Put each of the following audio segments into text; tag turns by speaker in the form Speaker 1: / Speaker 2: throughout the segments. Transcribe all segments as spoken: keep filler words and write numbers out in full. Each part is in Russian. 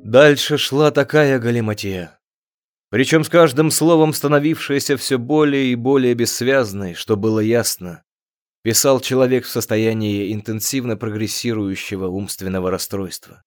Speaker 1: Дальше шла такая галиматья, причем с каждым словом становившаяся все более и более бессвязной, что было ясно. Писал человек в состоянии интенсивно прогрессирующего умственного расстройства.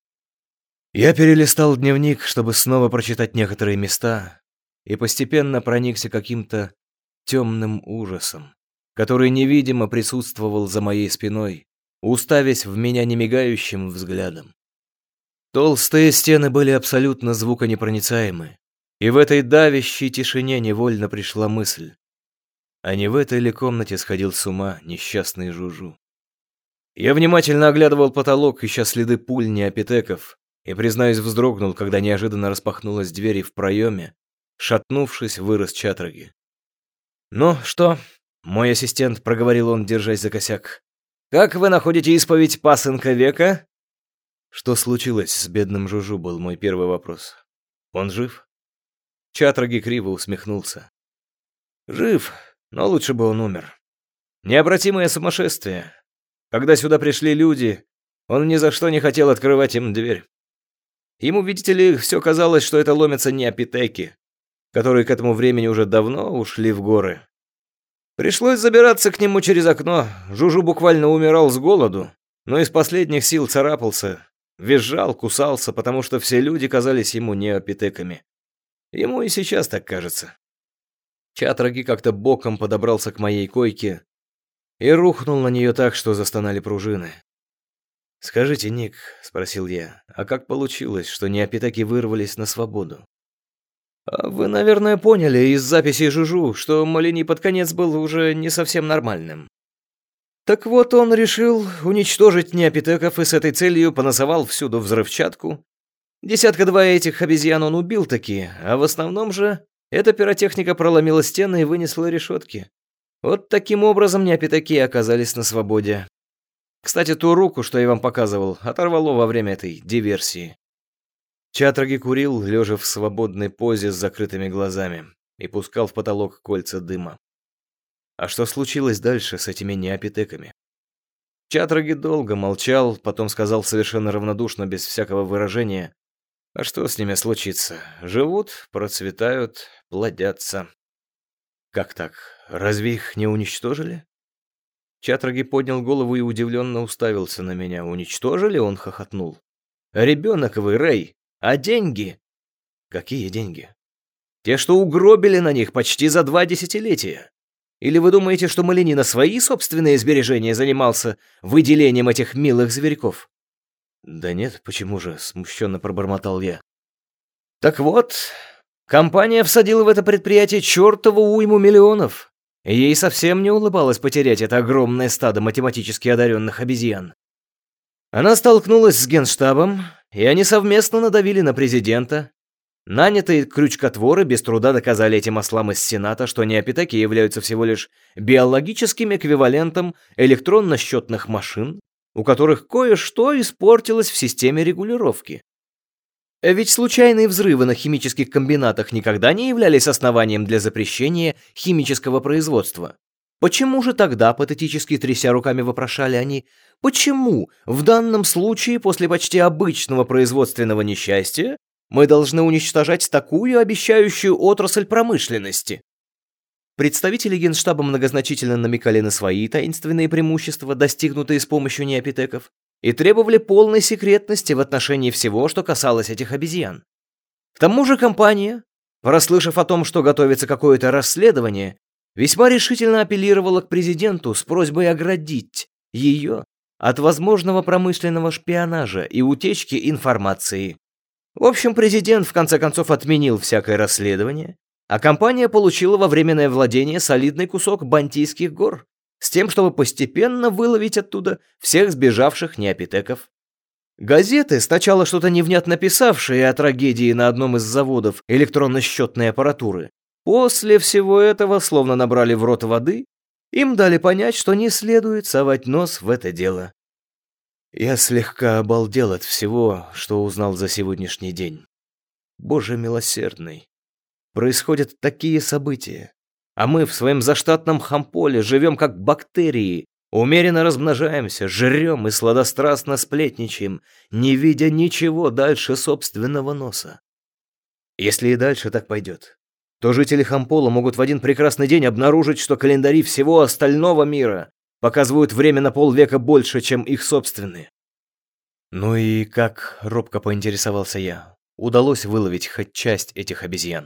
Speaker 1: Я перелистал дневник, чтобы снова прочитать некоторые места, и постепенно проникся каким-то темным ужасом, который невидимо присутствовал за моей спиной, уставясь в меня немигающим взглядом. Толстые стены были абсолютно звуконепроницаемы, и в этой давящей тишине невольно пришла мысль: а не в этой ли комнате сходил с ума несчастный Жужу? Я внимательно оглядывал потолок, ища следы пуль неопитеков, и, признаюсь, вздрогнул, когда неожиданно распахнулась дверь, и в проеме, шатнувшись, вырос Чатраги. «Ну что?» — мой ассистент, — проговорил он, держась за косяк. «Как вы находите исповедь пасынка века?» «Что случилось с бедным Жужу?» — был мой первый вопрос. «Он жив?» Чатраги криво усмехнулся. «Жив, но лучше бы он умер. Необратимое сумасшествие. Когда сюда пришли люди, он ни за что не хотел открывать им дверь. Ему, видите ли, все казалось, что это ломятся неопитеки, которые к этому времени уже давно ушли в горы. Пришлось забираться к нему через окно. Жужу буквально умирал с голоду, но из последних сил царапался, визжал, кусался, потому что все люди казались ему неопитеками. Ему и сейчас так кажется». Чатраги как-то боком подобрался к моей койке и рухнул на нее так, что застонали пружины. «Скажите, Ник, — спросил я, — а как получилось, что неопитеки вырвались на свободу?» «А вы, наверное, поняли из записей Жужу, что Малини под конец был уже не совсем нормальным. Так вот, он решил уничтожить неопитеков и с этой целью понасовал всюду взрывчатку. Десятка-два этих обезьян он убил таки, а в основном же эта пиротехника проломила стены и вынесла решетки. Вот таким образом неопитеки оказались на свободе. Кстати, ту руку, что я вам показывал, оторвало во время этой диверсии». Чатраги курил, лежа в свободной позе с закрытыми глазами, и пускал в потолок кольца дыма. «А что случилось дальше с этими неопитеками?» Чатраги долго молчал, потом сказал совершенно равнодушно, без всякого выражения: «А что с ними случится? Живут, процветают, плодятся». «Как так? Разве их не уничтожили?» Чатраги поднял голову и удивленно уставился на меня. «Уничтожили?» — он хохотнул. «Ребенок вы, Рэй! А деньги?» «Какие деньги?» «Те, что угробили на них почти за два десятилетия. Или вы думаете, что Малини на свои собственные сбережения занимался выделением этих милых зверьков?» «Да нет, почему же?» — смущенно пробормотал я. «Так вот, компания всадила в это предприятие чертову уйму миллионов. Ей совсем не улыбалось потерять это огромное стадо математически одаренных обезьян. Она столкнулась с Генштабом, и они совместно надавили на президента. Нанятые крючкотворы без труда доказали этим ослам из Сената, что неопитеки являются всего лишь биологическим эквивалентом электронно-счетных машин, у которых кое-что испортилось в системе регулировки. Ведь случайные взрывы на химических комбинатах никогда не являлись основанием для запрещения химического производства. Почему же тогда, патетически тряся руками, вопрошали они, почему в данном случае после почти обычного производственного несчастья мы должны уничтожать такую обещающую отрасль промышленности? Представители Генштаба многозначительно намекали на свои таинственные преимущества, достигнутые с помощью неопитеков, и требовали полной секретности в отношении всего, что касалось этих обезьян. К тому же компания, прослышав о том, что готовится какое-то расследование, весьма решительно апеллировала к президенту с просьбой оградить ее от возможного промышленного шпионажа и утечки информации. В общем, президент в конце концов отменил всякое расследование, а компания получила во временное владение солидный кусок Бантийских гор, с тем, чтобы постепенно выловить оттуда всех сбежавших неопитеков. Газеты, сначала что-то невнятно писавшие о трагедии на одном из заводов электронно-счетной аппаратуры, после всего этого словно набрали в рот воды, им дали понять, что не следует совать нос в это дело. Я слегка обалдел от всего, что узнал за сегодняшний день. Боже милосердный, происходят такие события. А мы в своем заштатном хамполе живем как бактерии, Умеренно размножаемся, жрем и сладострастно сплетничаем, не видя ничего дальше собственного носа. Если и дальше так пойдет, то жители Хампола могут в один прекрасный день обнаружить, что календари всего остального мира показывают время на полвека больше, чем их собственные. Ну и как, робко поинтересовался я, удалось выловить хоть часть этих обезьян?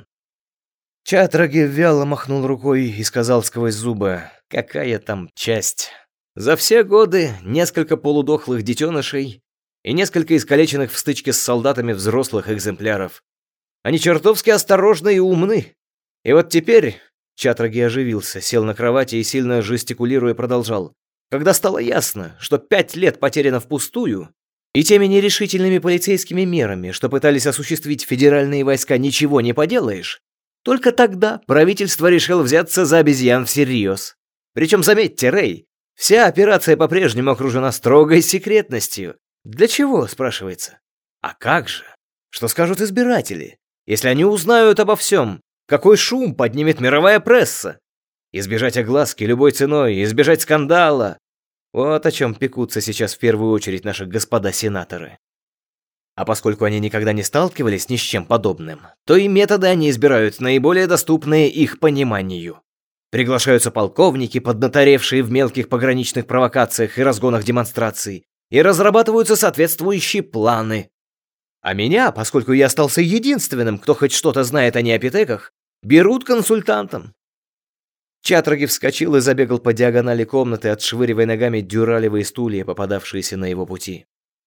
Speaker 1: Чатраги вяло махнул рукой и сказал сквозь зубы: «Какая там часть? За все годы несколько полудохлых детенышей и несколько искалеченных в стычке с солдатами взрослых экземпляров. Они чертовски осторожны и умны. И вот теперь...» Чатраги оживился, сел на кровати и, сильно жестикулируя, продолжал. «Когда стало ясно, что пять лет потеряно впустую, и теми нерешительными полицейскими мерами, что пытались осуществить федеральные войска, ничего не поделаешь, только тогда правительство решило взяться за обезьян всерьез. Причем, заметьте, Рэй, вся операция по-прежнему окружена строгой секретностью. Для чего, спрашивается? А как же? Что скажут избиратели, если они узнают обо всем? Какой шум поднимет мировая пресса? Избежать огласки любой ценой, избежать скандала. Вот о чем пекутся сейчас в первую очередь наши господа сенаторы. А поскольку они никогда не сталкивались ни с чем подобным, то и методы они избирают наиболее доступные их пониманию. Приглашаются полковники, поднаторевшие в мелких пограничных провокациях и разгонах демонстраций, и разрабатываются соответствующие планы. А меня, поскольку я остался единственным, кто хоть что-то знает о неопитеках, берут консультантом. Чатраги вскочил и забегал по диагонали комнаты, отшвыривая ногами дюралевые стулья, попадавшиеся на его пути.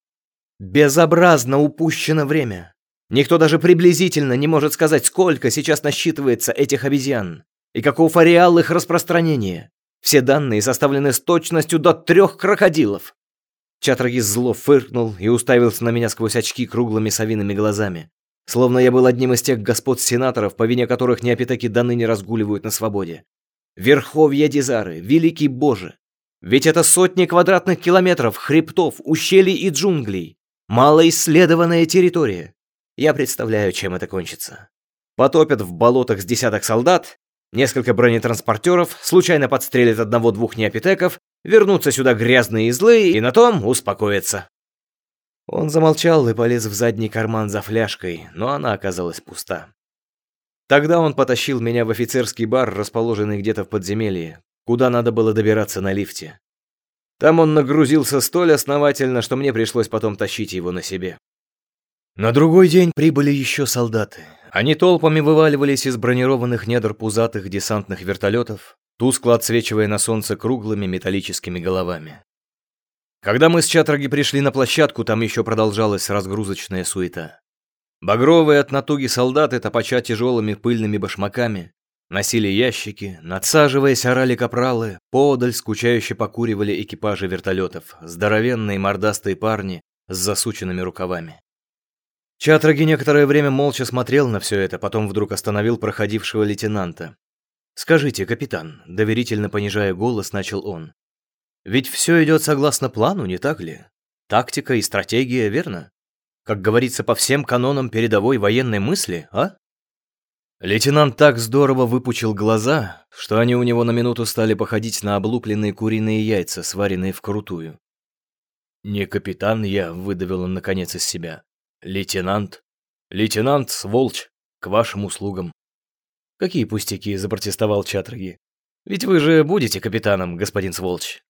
Speaker 1: Безобразно упущено время. Никто даже приблизительно не может сказать, сколько сейчас насчитывается этих обезьян и каков ареал их распространения. Все данные составлены с точностью до трех крокодилов. Чатраги зло фыркнул и уставился на меня сквозь очки круглыми совиными глазами, словно я был одним из тех господ-сенаторов, по вине которых неопитеки до ныне разгуливают на свободе. Верховья Дизары, великий Боже! Ведь это сотни квадратных километров хребтов, ущелий и джунглей. Малоисследованная территория. Я представляю, чем это кончится. Потопят в болотах с десяток солдат, несколько бронетранспортеров, случайно подстрелят одного-двух неопитеков, вернутся сюда грязные и злые, и на том успокоятся. Он замолчал и полез в задний карман за фляжкой, но она оказалась пуста. Тогда он потащил меня в офицерский бар, расположенный где-то в подземелье, куда надо было добираться на лифте. Там он нагрузился столь основательно, что мне пришлось потом тащить его на себе. На другой день прибыли еще солдаты. Они толпами вываливались из бронированных недр пузатых десантных вертолетов, тускло отсвечивая на солнце круглыми металлическими головами. Когда мы с Чатраги пришли на площадку, там еще продолжалась разгрузочная суета. Багровые от натуги солдаты, топача тяжелыми пыльными башмаками, носили ящики, надсаживаясь, орали капралы, поодаль скучающе покуривали экипажи вертолетов, здоровенные мордастые парни с засученными рукавами. Чатраги некоторое время молча смотрел на все это, потом вдруг остановил проходившего лейтенанта. «Скажите, капитан», — доверительно понижая голос, начал он, «ведь все идет согласно плану, не так ли? Тактика и стратегия, верно? Как говорится, по всем канонам передовой военной мысли, а?» Лейтенант так здорово выпучил глаза, что они у него на минуту стали походить на облупленные куриные яйца, сваренные вкрутую. «Не капитан я», — выдавил он наконец из себя. «Лейтенант. Лейтенант Сволч, к вашим услугам». «Какие пустяки», — запротестовал Чатраги. «Ведь вы же будете капитаном, господин Сволч».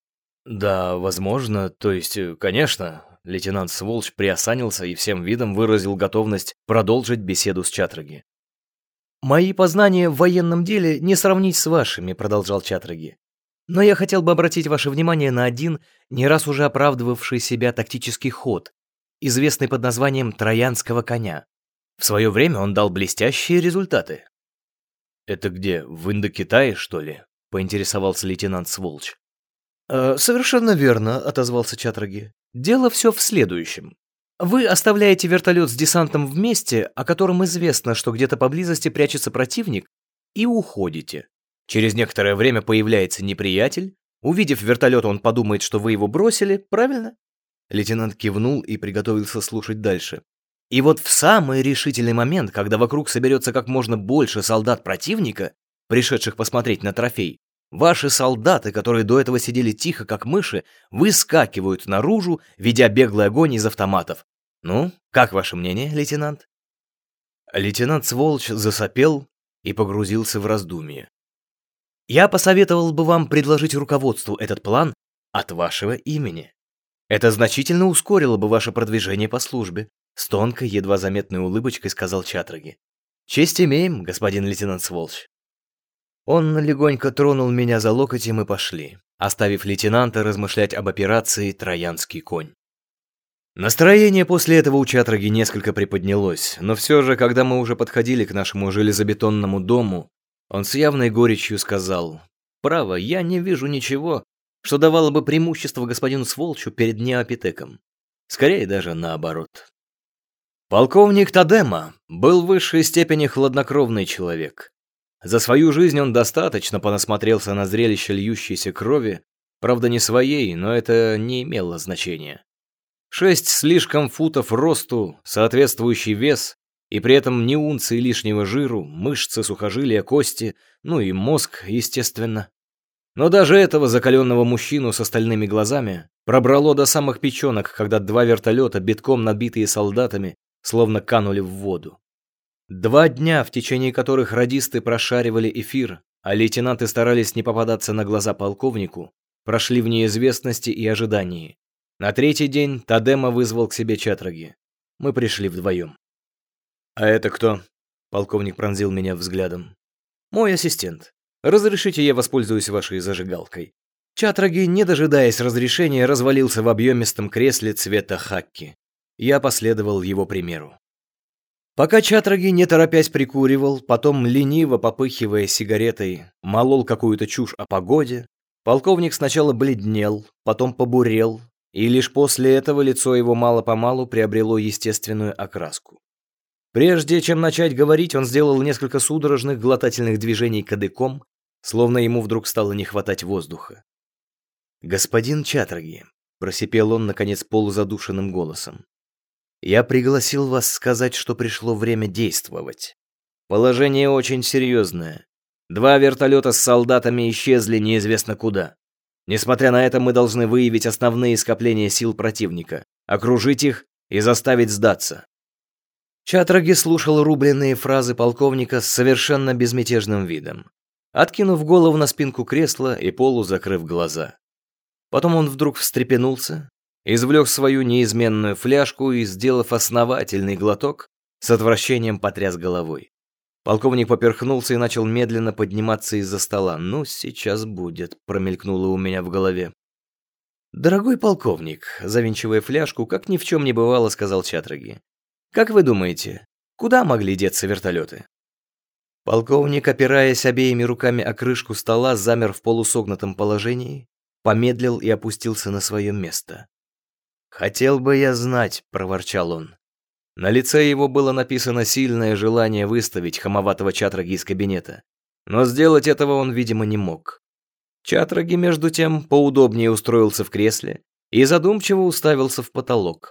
Speaker 1: «Да, возможно, то есть, конечно». Лейтенант Сволч приосанился и всем видом выразил готовность продолжить беседу с Чатраги. «Мои познания в военном деле не сравнить с вашими», — продолжал Чатраги. «Но я хотел бы обратить ваше внимание на один, не раз уже оправдывавший себя тактический ход, известный под названием «Троянского коня». В свое время он дал блестящие результаты». «Это где, в Индокитае, что ли?» — поинтересовался лейтенант Сволч. «Э, «Совершенно верно», — отозвался Чатраги. «Дело все в следующем. Вы оставляете вертолет с десантом в месте, о котором известно, что где-то поблизости прячется противник, и уходите. Через некоторое время появляется неприятель. Увидев вертолет, он подумает, что вы его бросили, правильно?» Лейтенант кивнул и приготовился слушать дальше. «И вот в самый решительный момент, когда вокруг соберется как можно больше солдат противника, пришедших посмотреть на трофей, Ваши солдаты, которые до этого сидели тихо, как мыши, выскакивают наружу, ведя беглый огонь из автоматов. Ну, как ваше мнение, лейтенант?» Лейтенант Сволочь засопел и погрузился в раздумье. «Я посоветовал бы вам предложить руководству этот план от вашего имени. Это значительно ускорило бы ваше продвижение по службе», с тонкой, едва заметной улыбочкой сказал Чатраги. «Честь имеем, господин лейтенант Сволочь». Он легонько тронул меня за локоть, и мы пошли, оставив лейтенанта размышлять об операции «Троянский конь». Настроение после этого у Чатраги несколько приподнялось, но все же, когда мы уже подходили к нашему железобетонному дому, он с явной горечью сказал: «Право, я не вижу ничего, что давало бы преимущество господину Сволчу перед неопитеком. Скорее даже наоборот». Полковник Тадема был в высшей степени хладнокровный человек. За свою жизнь он достаточно понасмотрелся на зрелище льющейся крови, правда не своей, но это не имело значения. Шесть слишком футов росту, соответствующий вес, и при этом ни унции лишнего жиру, мышцы, сухожилия, кости, ну и мозг, естественно. Но даже этого закаленного мужчину с остальными глазами пробрало до самых печенок, когда два вертолета, битком набитые солдатами, словно канули в воду. Два дня, в течение которых радисты прошаривали эфир, а лейтенанты старались не попадаться на глаза полковнику, прошли в неизвестности и ожидании. На третий день Тадема вызвал к себе Чатраги. Мы пришли вдвоем. «А это кто?» — полковник пронзил меня взглядом. «Мой ассистент. Разрешите, я воспользуюсь вашей зажигалкой». Чатраги, не дожидаясь разрешения, развалился в объемистом кресле цвета хакки. Я последовал его примеру. Пока Чатраги, не торопясь, прикуривал, потом, лениво попыхивая сигаретой, молол какую-то чушь о погоде, полковник сначала бледнел, потом побурел, и лишь после этого лицо его мало-помалу приобрело естественную окраску. Прежде чем начать говорить, он сделал несколько судорожных глотательных движений кадыком, словно ему вдруг стало не хватать воздуха. «Господин Чатраги», — просипел он, наконец, полузадушенным голосом, «я пригласил вас сказать, что пришло время действовать. Положение очень серьезное. Два вертолета с солдатами исчезли неизвестно куда. Несмотря на это, мы должны выявить основные скопления сил противника, окружить их и заставить сдаться». Чатраги слушал рубленные фразы полковника с совершенно безмятежным видом, откинув голову на спинку кресла и полузакрыв глаза. Потом он вдруг встрепенулся, извлек свою неизменную фляжку и, сделав основательный глоток, с отвращением потряс головой. Полковник поперхнулся и начал медленно подниматься из-за стола. «Ну, сейчас будет», — промелькнуло у меня в голове. «Дорогой полковник», — завинчивая фляжку, как ни в чем не бывало, сказал Чатраги, «как вы думаете, куда могли деться вертолеты?» Полковник, опираясь обеими руками о крышку стола, замер в полусогнутом положении, помедлил и опустился на свое место. «Хотел бы я знать», — проворчал он. На лице его было написано сильное желание выставить хамоватого Чатраги из кабинета, но сделать этого он, видимо, не мог. Чатраги, между тем, поудобнее устроился в кресле и задумчиво уставился в потолок.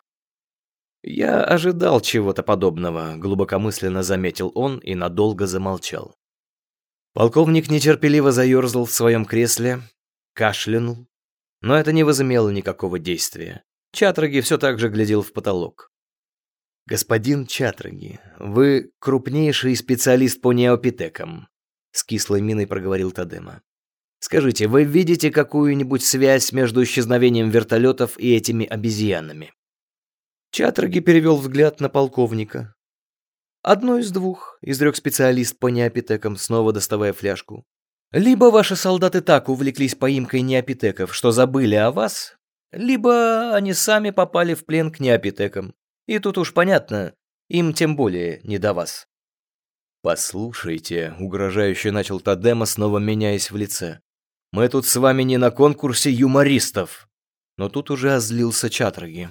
Speaker 1: «Я ожидал чего-то подобного», — глубокомысленно заметил он и надолго замолчал. Полковник нетерпеливо заерзал в своем кресле, кашлянул, но это не возымело никакого действия. Чатраги все так же глядел в потолок. «Господин Чатраги, вы крупнейший специалист по неопитекам», — с кислой миной проговорил Тадема. «Скажите, вы видите какую-нибудь связь между исчезновением вертолетов и этими обезьянами?» Чатраги перевел взгляд на полковника. «Одно из двух», — изрек специалист по неопитекам, снова доставая фляжку. «Либо ваши солдаты так увлеклись поимкой неопитеков, что забыли о вас, либо они сами попали в плен к неопитекам. И тут уж понятно, им тем более не до вас». «Послушайте», — угрожающе начал Тадема, снова меняясь в лице, «мы тут с вами не на конкурсе юмористов». Но тут уже озлился Чатраги.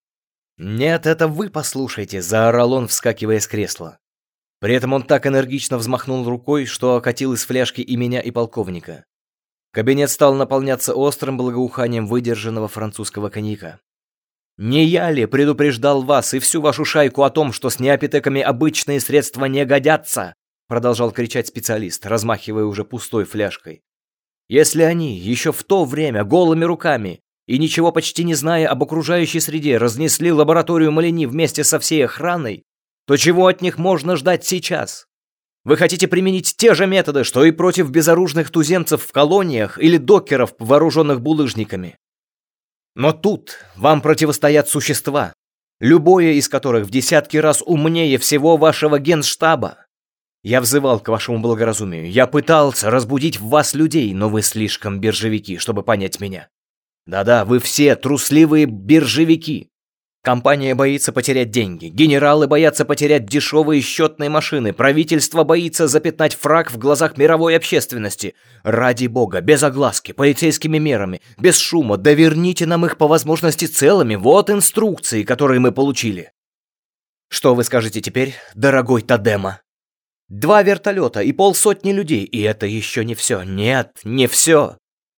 Speaker 1: «Нет, это вы послушайте», — заорал он, вскакивая с кресла. При этом он так энергично взмахнул рукой, что окатил из фляжки и меня, и полковника. Кабинет стал наполняться острым благоуханием выдержанного французского коньяка. «Не я ли предупреждал вас и всю вашу шайку о том, что с неопитеками обычные средства не годятся?» Продолжал кричать специалист, размахивая уже пустой фляжкой. Если они еще в то время голыми руками и ничего почти не зная об окружающей среде разнесли лабораторию Малини вместе со всей охраной, то чего от них можно ждать сейчас? Вы хотите применить те же методы, что и против безоружных туземцев в колониях или докеров, вооруженных булыжниками? Но тут вам противостоят существа, любое из которых в десятки раз умнее всего вашего генштаба. Я взывал к вашему благоразумию, я пытался разбудить в вас людей, но вы слишком биржевики, чтобы понять меня. Да-да, вы все трусливые биржевики. Компания боится потерять деньги, генералы боятся потерять дешевые счетные машины, правительство боится запятнать фраг в глазах мировой общественности. Ради бога, без огласки, полицейскими мерами, без шума, да верните нам их по возможности целыми, вот инструкции, которые мы получили. Что вы скажете теперь, дорогой Тадема? Два вертолета и полсотни людей, и это еще не все, нет, не все.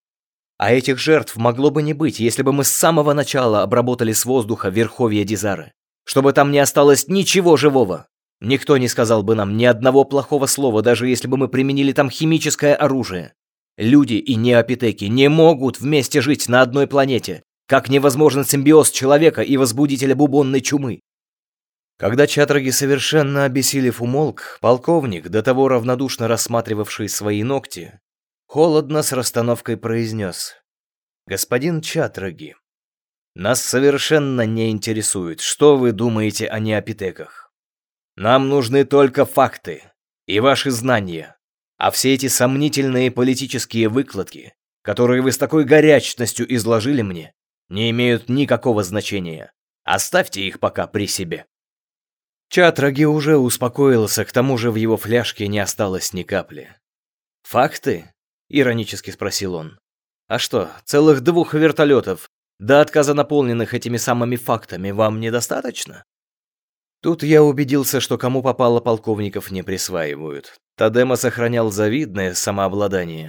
Speaker 1: А этих жертв могло бы не быть, если бы мы с самого начала обработали с воздуха верховья Дизары. Чтобы там не осталось ничего живого. Никто не сказал бы нам ни одного плохого слова, даже если бы мы применили там химическое оружие. Люди и неопитеки не могут вместе жить на одной планете, как невозможен симбиоз человека и возбудителя бубонной чумы. Когда Чатраги, совершенно обессилев, умолк, полковник, до того равнодушно рассматривавший свои ногти, холодно с расстановкой произнес: «Господин Чатраги, нас совершенно не интересует, что вы думаете о неопитеках. Нам нужны только факты и ваши знания, а все эти сомнительные политические выкладки, которые вы с такой горячностью изложили мне, не имеют никакого значения. Оставьте их пока при себе». Чатраги уже успокоился, к тому же в его фляжке не осталось ни капли. «Факты?» — иронически спросил он. «А что, целых двух вертолетов, до отказа наполненных этими самыми фактами, вам недостаточно?» Тут я убедился, что кому попало полковников не присваивают. Тадема сохранял завидное самообладание.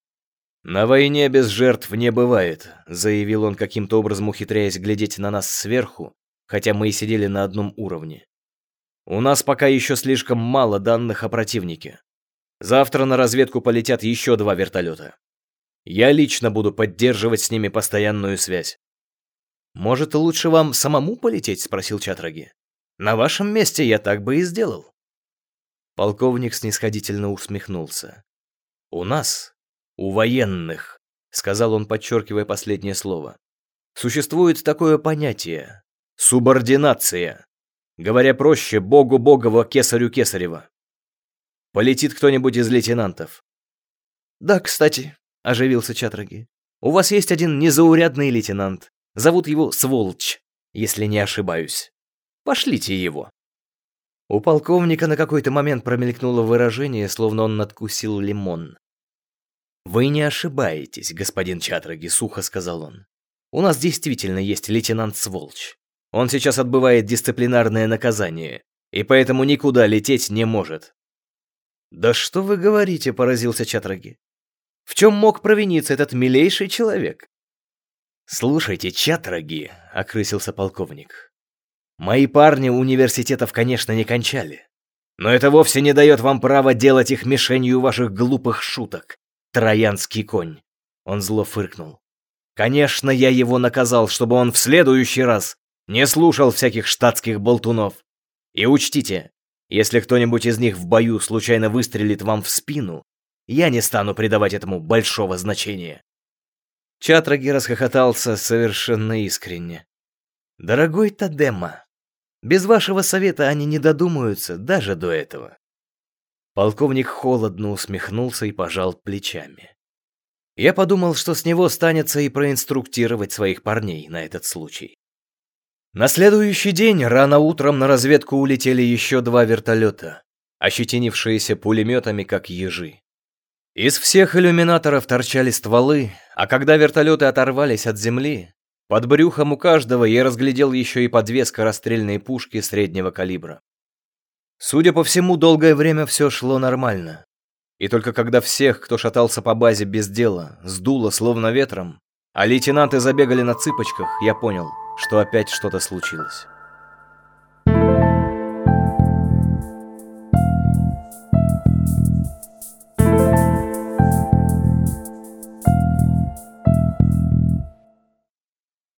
Speaker 1: «На войне без жертв не бывает», — заявил он, каким-то образом ухитряясь глядеть на нас сверху, хотя мы и сидели на одном уровне. «У нас пока еще слишком мало данных о противнике. Завтра на разведку полетят еще два вертолета. Я лично буду поддерживать с ними постоянную связь». «Может, лучше вам самому полететь?» — спросил Чатраги. «На вашем месте я так бы и сделал». Полковник снисходительно усмехнулся. «У нас, у военных», — сказал он, подчеркивая последнее слово, «существует такое понятие — субординация. Говоря проще, богу богово, кесарю кесарева. Полетит кто-нибудь из лейтенантов?» «Да, кстати», — оживился Чатраги, «у вас есть один незаурядный лейтенант. Зовут его Сволочь, если не ошибаюсь. Пошлите его». У полковника на какой-то момент промелькнуло выражение, словно он надкусил лимон. «Вы не ошибаетесь, господин Чатраги», — сухо сказал он. «У нас действительно есть лейтенант Сволочь. Он сейчас отбывает дисциплинарное наказание, и поэтому никуда лететь не может». «Да что вы говорите?» — поразился Чатраги. «В чем мог провиниться этот милейший человек?» «Слушайте, Чатраги», — окрысился полковник, «мои парни университетов, конечно, не кончали, но это вовсе не дает вам права делать их мишенью ваших глупых шуток, троянский конь». Он зло фыркнул. «Конечно, я его наказал, чтобы он в следующий раз не слушал всяких штатских болтунов. И учтите, если кто-нибудь из них в бою случайно выстрелит вам в спину, я не стану придавать этому большого значения». Чатраги расхохотался совершенно искренне. «Дорогой Тадема, без вашего совета они не додумаются даже до этого». Полковник холодно усмехнулся и пожал плечами. Я подумал, что с него станется и проинструктировать своих парней на этот случай. На следующий день рано утром на разведку улетели еще два вертолета, ощетинившиеся пулеметами, как ежи. Из всех иллюминаторов торчали стволы, а когда вертолеты оторвались от земли, под брюхом у каждого я разглядел еще и по две скорострельные пушки среднего калибра. Судя по всему, долгое время все шло нормально. И только когда всех, кто шатался по базе без дела, сдуло словно ветром, а лейтенанты забегали на цыпочках, я понял, что опять что-то случилось.